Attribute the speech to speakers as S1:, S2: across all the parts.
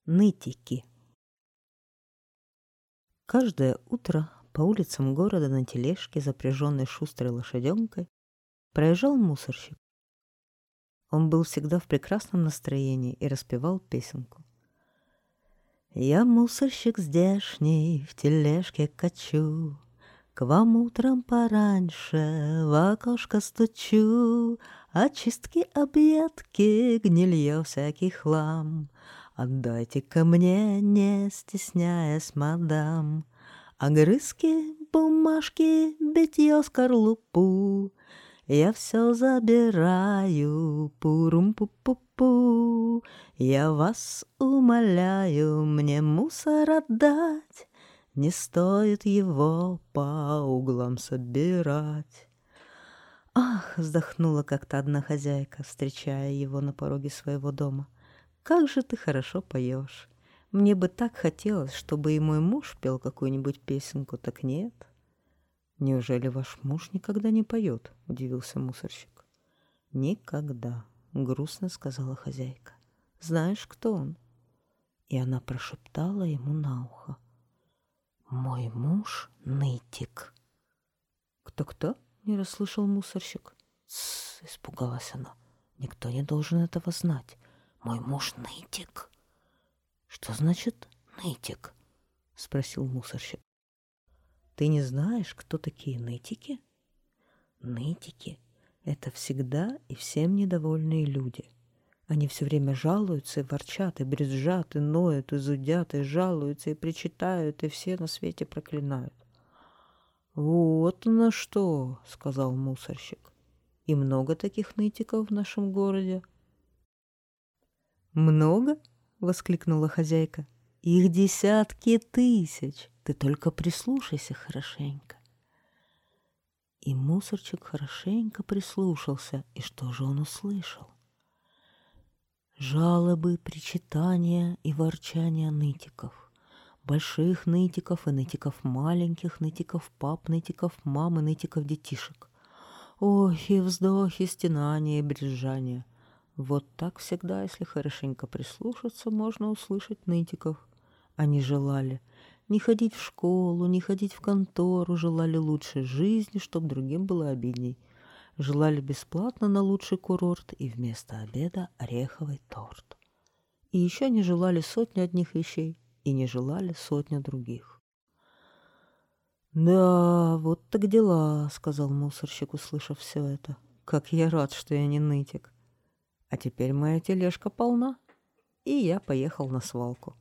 S1: Нытики. Каждое утро по улицам города на тележке, запряженной шустрой лошаденкой, проезжал мусорщик. Он был всегда в прекрасном настроении и распевал песенку. «Я мусорщик здешний, в тележке качу, к вам утром пораньше в окошко стучу, очистки, объедки, гнилье, всякий хлам. Отдайте-ка мне, не стесняясь, мадам, огрызки, бумажки, битье, скорлупу. Я все забираю, пурум-пу-пу-пу. Я вас умоляю, мне мусор отдать, не стоит его по углам собирать». «Ах!» — вздохнула как-то одна хозяйка, встречая его на пороге своего дома. «Как же ты хорошо поешь! Мне бы так хотелось, чтобы и мой муж пел какую-нибудь песенку, так нет». «Неужели ваш муж никогда не поет?» — удивился мусорщик. «Никогда», — грустно сказала хозяйка. «Знаешь, кто он?» И она прошептала ему на ухо. «Мой муж нытик». «Кто-кто?» — не расслышал мусорщик. «Тссс!» — испугалась она. «Никто не должен этого знать. Мой муж нытик». «Что значит нытик?» — спросил мусорщик. «Ты не знаешь, кто такие нытики?» «Нытики — это всегда и всем недовольные люди. Они все время жалуются и ворчат, и брюзжат, и ноют, и зудят, и жалуются, и причитают, и все на свете проклинают». «Вот на что!» — сказал мусорщик. «И много таких нытиков в нашем городе?» «Много?» — воскликнула хозяйка. «Их десятки тысяч! Ты только прислушайся хорошенько». И мусорщик хорошенько прислушался, и что же он услышал? Жалобы, причитания и ворчания нытиков. Больших нытиков и нытиков маленьких, нытиков пап, нытиков мам и нытиков детишек. Охи, вздохи, стенания и брюзжания. Вот так всегда, если хорошенько прислушаться, можно услышать нытиков. Они желали не ходить в школу, не ходить в контору, желали лучшей жизни, чтоб другим было обидней. Желали бесплатно на лучший курорт и вместо обеда ореховый торт. И еще не желали сотни одних вещей и не желали сотню других. «Да, вот так дела», — сказал мусорщик, услышав все это. «Как я рад, что я не нытик. А теперь моя тележка полна, и я поехал на свалку».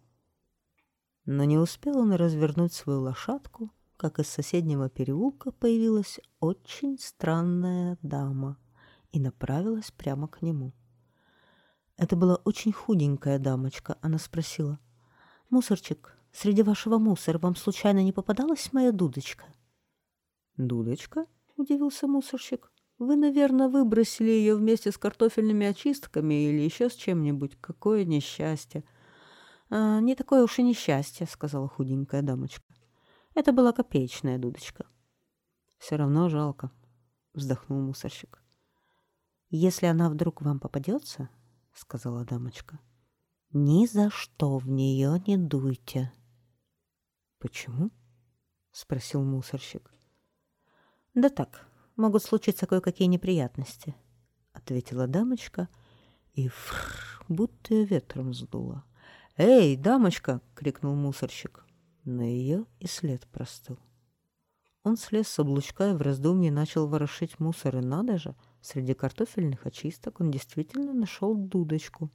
S1: Но не успел он развернуть свою лошадку, как из соседнего переулка появилась очень странная дама и направилась прямо к нему. Это была очень худенькая дамочка. Она спросила: «Мусорчик, среди вашего мусора вам случайно не попадалась моя дудочка?» «Дудочка?» — удивился мусорщик. «Вы, наверное, выбросили ее вместе с картофельными очистками или еще с чем-нибудь. Какое несчастье!» «Не такое уж и несчастье», — сказала худенькая дамочка. «Это была копеечная дудочка». «Все равно жалко», — вздохнул мусорщик. «Если она вдруг вам попадется, — сказала дамочка, — ни за что в нее не дуйте». «Почему?» — спросил мусорщик. «Да так, могут случиться кое-какие неприятности», — ответила дамочка, и будто ее ветром сдуло. «Эй, дамочка!» — крикнул мусорщик. Но ее и след простыл. Он слез с облучка и в раздумье начал ворошить мусор, и надо же, среди картофельных очисток он действительно нашел дудочку.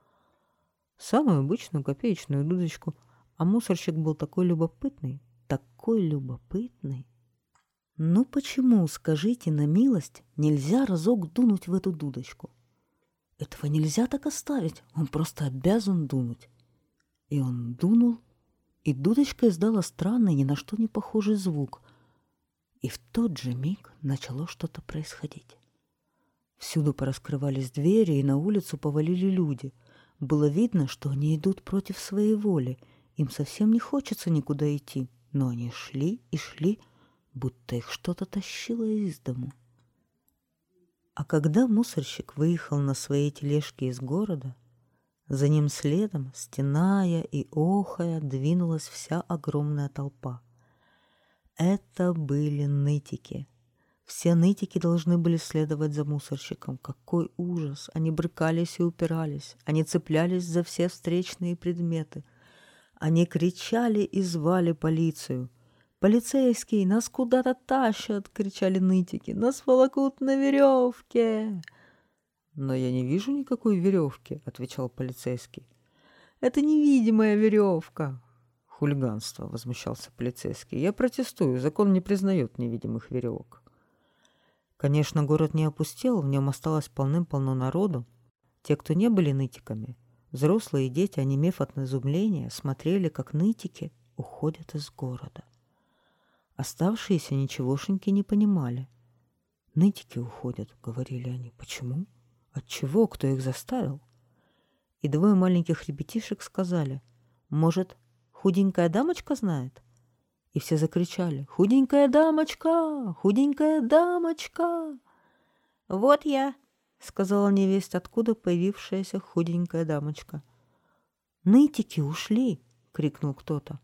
S1: Самую обычную копеечную дудочку, а мусорщик был такой любопытный, такой любопытный. Ну почему, скажите на милость, нельзя разок дунуть в эту дудочку? Этого нельзя так оставить, он просто обязан дунуть. И он дунул, и дудочка издала странный, ни на что не похожий звук. И в тот же миг начало что-то происходить. Всюду пораскрывались двери, и на улицу повалили люди. Было видно, что они идут против своей воли. Им совсем не хочется никуда идти, но они шли и шли, будто их что-то тащило из дому. А когда мусорщик выехал на своей тележке из города, За ним следом, стеная и охая, двинулась вся огромная толпа. Это были нытики. Все нытики должны были следовать за мусорщиком. Какой ужас! Они брыкались и упирались. Они цеплялись за все встречные предметы. Они кричали и звали полицию. «Полицейские, нас куда-то тащат!» — кричали нытики. «Нас волокут на веревке!» «Но я не вижу никакой веревки», — отвечал полицейский. «Это невидимая веревка». «Хулиганство», — возмущался полицейский. «Я протестую, закон не признает невидимых веревок». Конечно, город не опустел, в нем осталось полным-полно народу. Те, кто не были нытиками, взрослые и дети, онемев от изумления, смотрели, как нытики уходят из города. Оставшиеся ничегошеньки не понимали. «Нытики уходят», — говорили они. «Почему? Отчего? Кто их заставил?» И двое маленьких ребятишек сказали: «Может, худенькая дамочка знает?» И все закричали: «Худенькая дамочка! Худенькая дамочка!» «Вот я!» — сказала невесть, откуда появившаяся худенькая дамочка. «Нытики ушли!» — крикнул кто-то.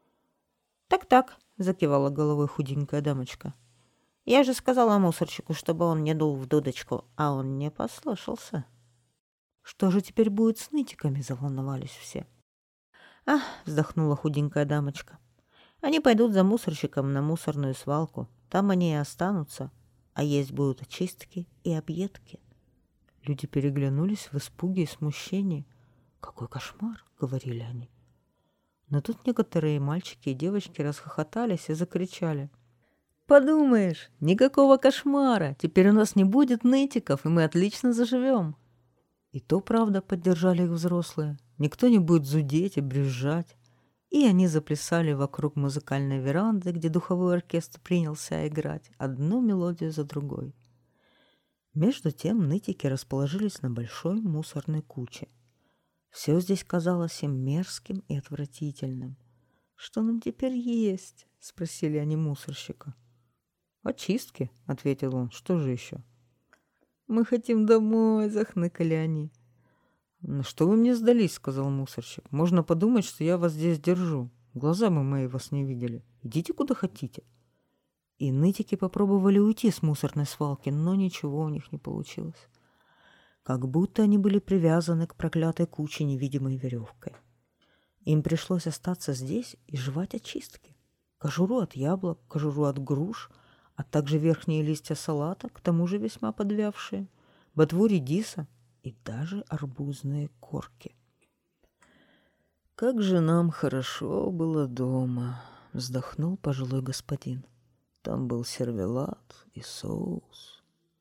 S2: «Так-так», — закивала головой худенькая дамочка. «Я же сказала мусорщику, чтобы он не дул в дудочку, а он не послушался».
S1: «Что же теперь будет с нытиками?» — заволновались все.
S2: «Ах», — вздохнула худенькая дамочка, — «они пойдут за мусорщиком на мусорную свалку. Там они и останутся, а есть будут очистки и объедки».
S1: Люди переглянулись в испуге и смущении. «Какой кошмар!» — говорили они. Но тут некоторые мальчики и девочки расхохотались и закричали: «Подумаешь, никакого кошмара! Теперь у нас не будет нытиков, и мы отлично заживем!» И то, правда, поддержали их взрослые. Никто не будет зудеть и брюзжать. И они заплясали вокруг музыкальной веранды, где духовой оркестр принялся играть одну мелодию за другой. Между тем нытики расположились на большой мусорной куче. Все здесь казалось им мерзким и отвратительным. «Что нам теперь есть?» — спросили они мусорщика. «Очистки», — ответил он. «Что же еще?» «Мы хотим домой», — захныкали они. «Ну что вы мне сдались?» — сказал мусорщик. «Можно подумать, что я вас здесь держу. Глазами мои вас не видели. Идите куда хотите». И нытики попробовали уйти с мусорной свалки, но ничего у них не получилось. Как будто они были привязаны к проклятой куче невидимой веревкой. Им пришлось остаться здесь и жевать очистки. Кожуру от яблок, кожуру от груш, а также верхние листья салата, к тому же весьма подвявшие, ботву редиса и даже арбузные корки. «Как же нам хорошо было дома!» — вздохнул пожилой господин. «Там был сервелат и соус,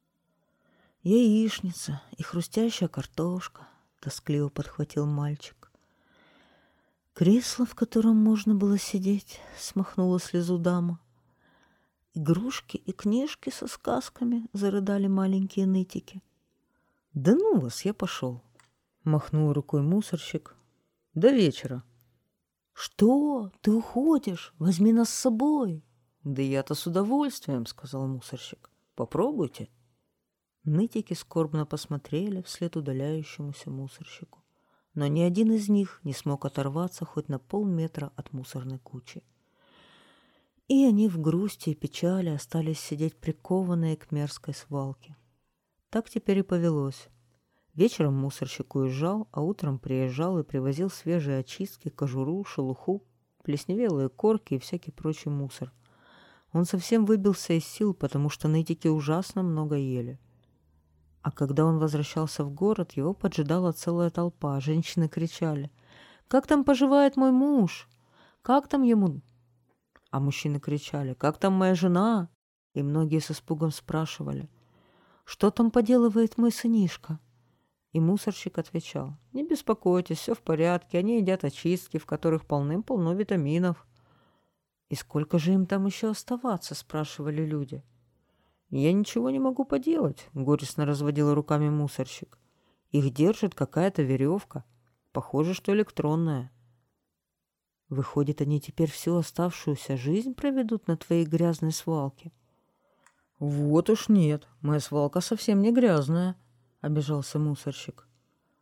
S1: яичница и хрустящая картошка», — тоскливо подхватил мальчик. «Кресло, в котором можно было сидеть», — смахнула слезу дама. «Игрушки и книжки со сказками», — зарыдали маленькие нытики. «Да ну вас, я пошел», — махнул рукой мусорщик. «До вечера». «Что? Ты уходишь? Возьми нас с собой». «Да я-то с удовольствием», — сказал мусорщик. «Попробуйте». Нытики скорбно посмотрели вслед удаляющемуся мусорщику. Но ни один из них не смог оторваться хоть на полметра от мусорной кучи. И они в грусти и печали остались сидеть прикованные к мерзкой свалке. Так теперь и повелось. Вечером мусорщик уезжал, а утром приезжал и привозил свежие очистки, кожуру, шелуху, плесневелые корки и всякий прочий мусор. Он совсем выбился из сил, потому что нытики ужасно много ели. А когда он возвращался в город, его поджидала целая толпа. Женщины кричали: «Как там поживает мой муж? Как там ему?» А мужчины кричали: «Как там моя жена?» И многие с испугом спрашивали: «Что там поделывает мой сынишка?» И мусорщик отвечал: «Не беспокойтесь, все в порядке, они едят очистки, в которых полным-полно витаминов». «И сколько же им там еще оставаться?» — спрашивали люди. «Я ничего не могу поделать», — горестно разводил руками мусорщик. «Их держит какая-то веревка, похоже, что электронная». «Выходит, они теперь всю оставшуюся жизнь проведут на твоей грязной свалке?» «Вот уж нет, моя свалка совсем не грязная», — обижался мусорщик.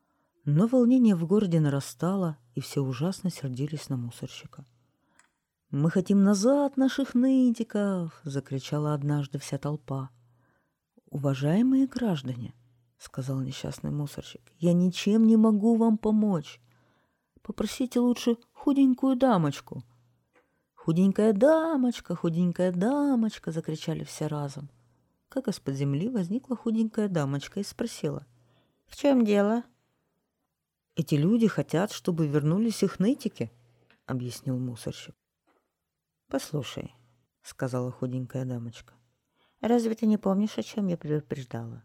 S1: Но волнение в городе нарастало, и все ужасно сердились на мусорщика. «Мы хотим назад наших нытиков!» — закричала однажды вся толпа. «Уважаемые граждане!» — сказал несчастный мусорщик. «Я ничем не могу вам помочь. Попросите лучше худенькую дамочку». «Худенькая дамочка, худенькая дамочка!» — закричали все разом. Как из-под земли возникла худенькая дамочка и спросила.
S2: «В чем дело?»
S1: «Эти люди хотят, чтобы вернулись их нытики», — объяснил мусорщик.
S2: «Послушай», —
S1: сказала худенькая дамочка.
S2: «разве ты не помнишь, о чем я предупреждала?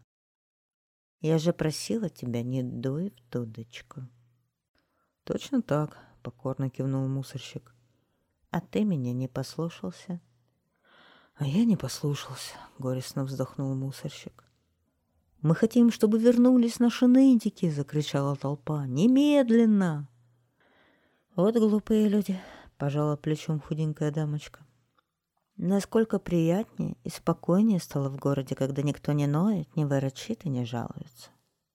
S2: Я же просила тебя, не дуй в дудочку».
S1: «Точно так», — покорно кивнул мусорщик.
S2: «А ты меня не послушался».
S1: «А я не послушался», — горестно вздохнул мусорщик. «Мы хотим, чтобы вернулись наши нытики», — закричала толпа. «Немедленно!»
S2: «Вот глупые люди», — пожала плечом худенькая дамочка. «Насколько приятнее и спокойнее стало в городе, когда никто не ноет, не ворочит и не жалуется».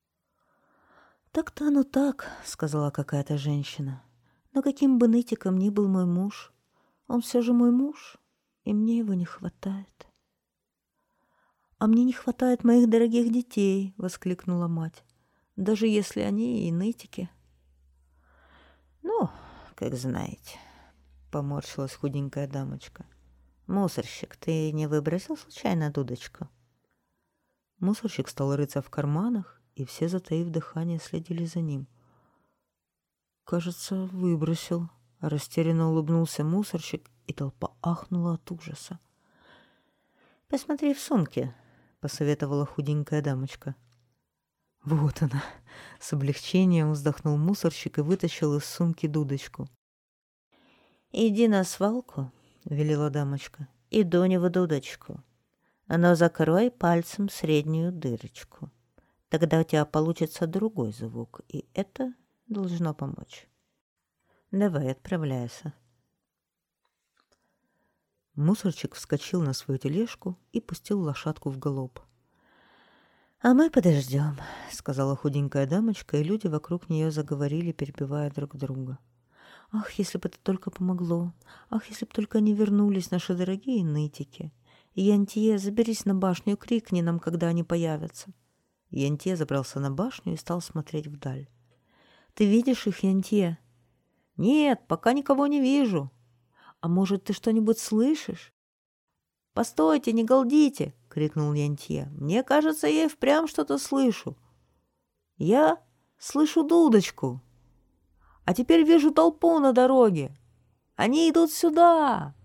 S1: «Так-то оно так», — сказала какая-то женщина. «Но каким бы нытиком ни был мой муж, он все же мой муж, и мне его не хватает». «А мне не хватает моих дорогих детей», — воскликнула мать, «даже если они и нытики».
S2: «Ну, как знаете», — поморщилась худенькая дамочка. «Мусорщик, ты не выбросил случайно дудочку?»
S1: Мусорщик стал рыться в карманах, и все, затаив дыхание, следили за ним. «Кажется, выбросил», — растерянно улыбнулся мусорщик, и толпа ахнула от ужаса.
S2: «Посмотри в сумке», — посоветовала худенькая дамочка.
S1: «Вот она!» — с облегчением вздохнул мусорщик и вытащил из сумки дудочку.
S2: «Иди на свалку», — велела дамочка, — «и дунь в дудочку. Но закрой пальцем среднюю дырочку. Тогда у тебя получится другой звук, и это должно помочь. Давай, отправляйся».
S1: Мусорщик вскочил на свою тележку и пустил лошадку в галоп.
S2: «А мы подождем»,
S1: — сказала худенькая дамочка, и люди вокруг нее заговорили, перебивая друг друга. «Ах, если бы это только помогло! Ах, если бы только они вернулись, наши дорогие нытики! Янтье, заберись на башню, крикни нам, когда они появятся!» Янтье забрался на башню и стал смотреть вдаль. «Ты видишь их, Янтье?» «Нет, пока никого не вижу». «А может, ты что-нибудь слышишь?» «Постойте, не галдите!» — крикнул Янтье. «Мне кажется, я и впрямь что-то слышу. Я слышу дудочку. А теперь вижу толпу на дороге. Они идут сюда!»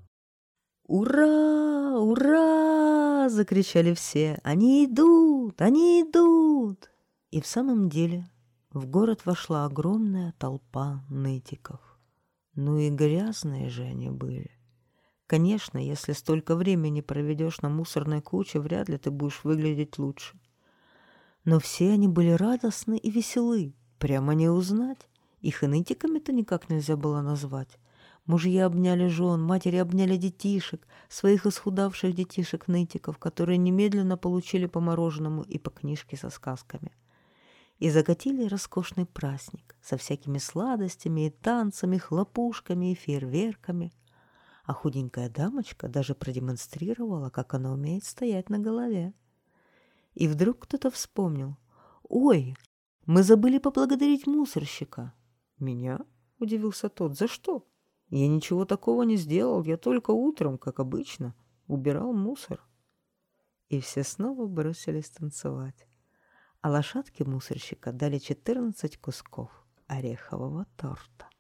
S1: «Ура! Ура!» — закричали все. «Они идут! Они идут!» И в самом деле в город вошла огромная толпа нытиков. Ну и грязные же они были. Конечно, если столько времени проведешь на мусорной куче, вряд ли ты будешь выглядеть лучше. Но все они были радостны и веселы. Прямо не узнать. Их и нытиками-то никак нельзя было назвать. Мужья обняли жен, матери обняли детишек, своих исхудавших детишек-нытиков, которые немедленно получили по мороженому и по книжке со сказками. И закатили роскошный праздник со всякими сладостями и танцами, хлопушками и фейерверками. А худенькая дамочка даже продемонстрировала, как она умеет стоять на голове. И вдруг кто-то вспомнил. «Ой, мы забыли поблагодарить мусорщика». «Меня?» — удивился тот. «За что?» «Я ничего такого не сделал, я только утром, как обычно, убирал мусор». И все снова бросились танцевать. А лошадке мусорщика дали 14 кусков орехового торта.